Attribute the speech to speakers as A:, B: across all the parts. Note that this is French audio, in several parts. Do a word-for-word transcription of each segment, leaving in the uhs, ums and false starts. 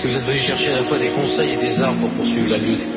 A: que vous êtes venu chercher à la fois des conseils et des armes pour poursuivre la lutte.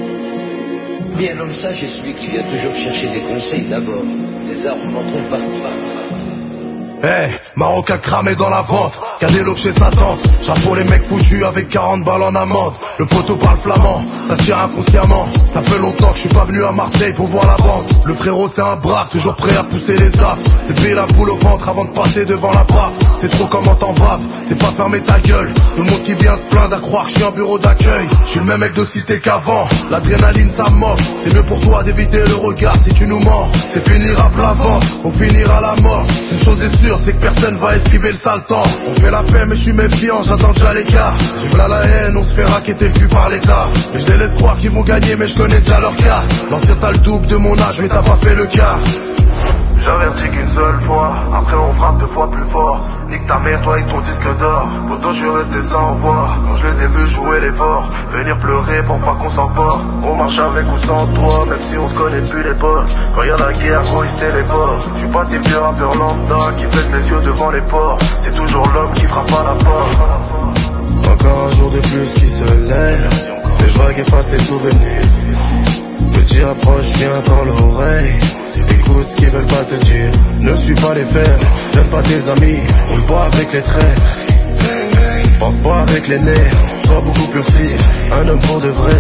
B: Bien, l'homme sage est celui qui vient toujours chercher des conseils d'abord. Des armes, on en trouve partout, partout, partout.
C: Eh, hey, Marocain cramé dans la vente, Cadeloup chez sa tante. Chapeau les mecs foutus avec quarante balles en amende. Le poteau parle flamand, ça tire inconsciemment. Ça fait longtemps que je suis pas venu à Marseille pour voir la vente. Le frérot c'est un brave, toujours prêt à pousser les affres. C'est payer la boule au ventre avant de passer devant la paf. C'est trop comment t'en vaves, c'est pas fermer ta gueule. Tout le monde qui vient se plaindre à croire que je suis un bureau d'accueil. Je suis le même mec de cité qu'avant, l'adrénaline ça m'offre. C'est mieux pour toi d'éviter le regard si tu nous mens. C'est finir à plat ventre, on finira la mort. Une chose est sûre, c'est que personne va esquiver le sale temps. On fait la paix mais je suis méfiant, j'attends déjà l'écart. J'ai v'là la haine, on se fait raqueter le cul par l'état. Et j'ai l'espoir qu'ils vont gagner mais je connais déjà leur cas. L'ancien t'as le double de mon âge mais t'as pas fait le quart.
D: J'avertis qu'une seule fois, après on frappe deux fois plus fort. Nique ta mère, toi et ton disque d'or. Pourtant je suis resté sans voix, quand je les ai vus jouer l'effort. Venir pleurer pour pas qu'on s'emporte. On marche avec ou sans toi, même si on se connaît plus les potes. Quand y'a la guerre, gros ils se téléportent. Je suis pas tes vieux rappeurs lambda qui baissent les yeux devant les ports. C'est toujours l'homme qui frappe à la porte.
E: Encore un jour de plus qui se lève. Les vagues effacent les souvenirs. Petit approche, viens dans l'oreille. Écoute ce qu'ils veulent pas te dire. Ne suis pas les faibles, n'aime pas tes amis. On le boit avec les traîtres. Pense pas avec les nerfs. Sois beaucoup plus vif, un homme pour de vrai.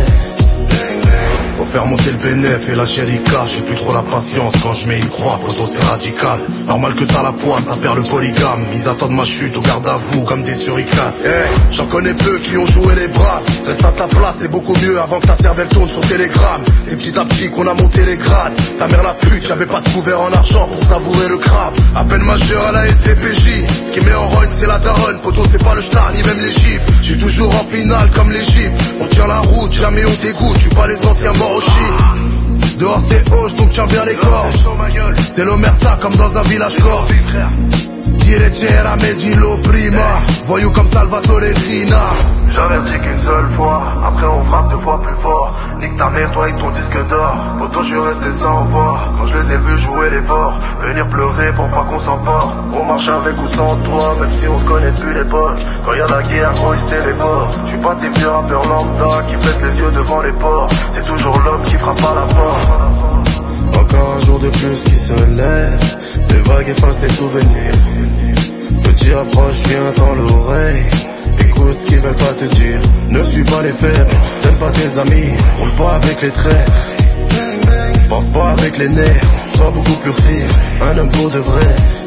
C: Faut faire monter le bénéf et la chérica. J'ai plus trop la patience quand je mets une croix, poto c'est radical. Normal que t'as la poisse, ça perd le polygame. Ils attendent ma chute au garde à vous comme des suricates. Eh, hey, j'en connais peu qui ont joué les bras. Reste à ta place, c'est beaucoup mieux avant que ta cervelle tourne sur Telegram. C'est petit à petit qu'on a monté les grades. Ta mère la pute, y'avait pas de couvert en argent pour savourer le crabe. À peine majeur à la S D P J. Ce qui met en rogne c'est la daronne. Poto c'est pas le star ni même l'Égypte. J'suis toujours en finale comme l'Égypte. On tient la route, jamais on dégoûte. J'suis pas les anciens morts au shit. Dehors c'est hoche donc tiens bien les corps. C'est l'omerta comme dans un village corse. Diregera me dillo prima. Voyou comme Salvatore Rina.
D: J'avertis qu'une seule fois, après on frappe deux fois plus fort. Nique ta mère, toi et ton disque d'or. Pourtant je suis resté sans voix, quand je les ai vus jouer l'effort. Venir pleurer pour pas qu'on s'emporte. On marche avec ou sans toi, même si on se connaît plus les potes. Quand y'a la guerre, gros ils se téléportent. Je suis pas tes vieux rappeurs lambda qui baissent les yeux devant les ports. C'est toujours l'homme qui frappe à la porte.
E: Encore un jour de plus qui se lève. Les vagues effacent tes souvenirs. Petit approche, viens dans l'oreille. Écoute ce qu'ils veulent pas te dire. Ne suis pas les faibles, n'aime pas tes amis. Roule pas avec les traîtres. Pense pas avec les nerfs. Sois beaucoup plus vif, un homme pour de vrai.